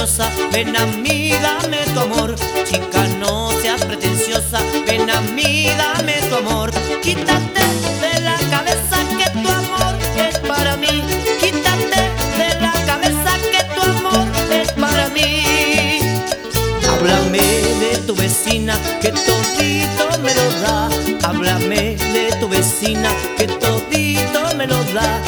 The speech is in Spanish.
pretenciosa, ven a mí, dame tu amor. Chica, no seas pretenciosa, ven a mí, dame tu amor. Quítate de la cabeza que tu amor es para mí. Quítate de la cabeza que tu amor es para mí. Háblame de tu vecina que todito me lo da. Háblame de tu vecina que todito me lo da.